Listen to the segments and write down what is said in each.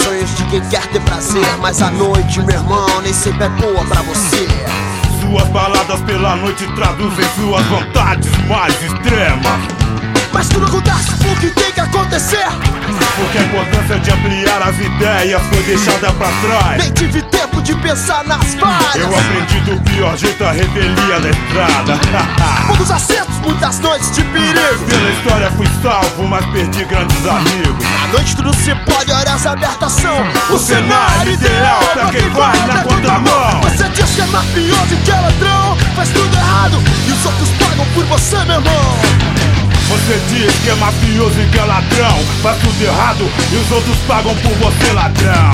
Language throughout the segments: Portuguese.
sonhos de quem quer ter prazer, mas a noite, meu irmão, nem sempre é boa pra você. Suas baladas pela noite traduzem suas vontades mais extremas. Mas tudo acontece porque tem que acontecer, porque a importância de ampliar as ideias foi deixada pra trás. Nem tive tempo de pensar nas falhas. Eu aprendi do pior jeito a revelia da estrada. Muitos acertos, muitas noites de perigo. Pela história fui salvo, mas perdi grandes amigos. À noite tudo se pode, horas abertas são o cenário ideal pra quem vai na contramão. Você diz que é mafioso e que é ladrão, faz tudo errado e os outros pagam por você, meu irmão. Você diz que é mafioso e que é ladrão, faz tudo errado e os outros pagam por você, ladrão.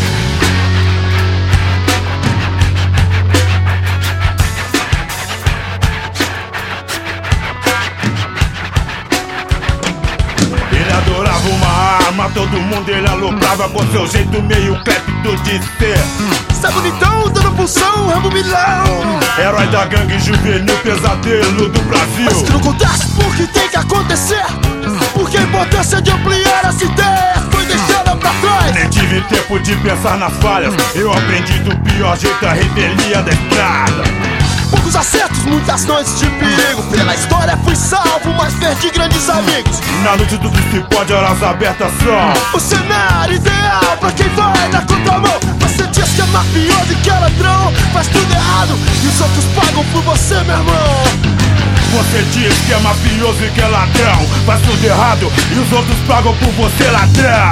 Ele adorava uma arma, todo mundo ele aloprava com seu jeito meio clepto de ser. Sai bonitão, dando pulsão, Rambo Milão, herói da gangue juvenil, pesadelo do Brasil. Mas tudo acontece porque tem que acontecer, porque a importância de ampliar as ideias foi deixada pra trás. Nem tive tempo de pensar nas falhas, eu aprendi do pior jeito a revelia da estrada. Poucos acertos, muitas noites de perigo. Pela história fui salvo, mas perdi grandes amigos. Na noite tudo se pode, horas abertas são o cenário ideal pra quem vai na contramão. Você diz que é mafioso e que é ladrão, faz tudo errado e os outros pagam por você, meu irmão. Você diz que é mafioso e que é ladrão, faz tudo errado e os outros pagam por você, ladrão.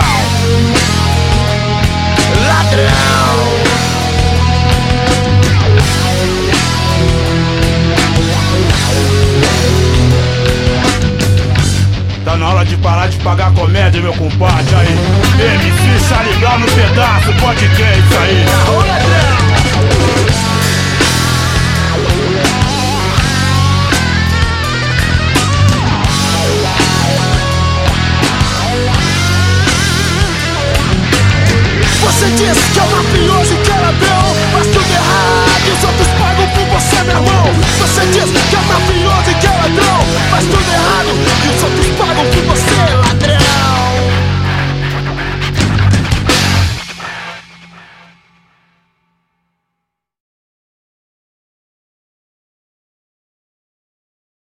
Ladrão. Tá na hora de parar de pagar comédia, meu compadre, aí. MC Charlie Brown no pedaço, pode crer isso aí. Você diz que é mafioso e que é ladrão, faz tudo errado e os outros pagam por você, meu irmão. Você diz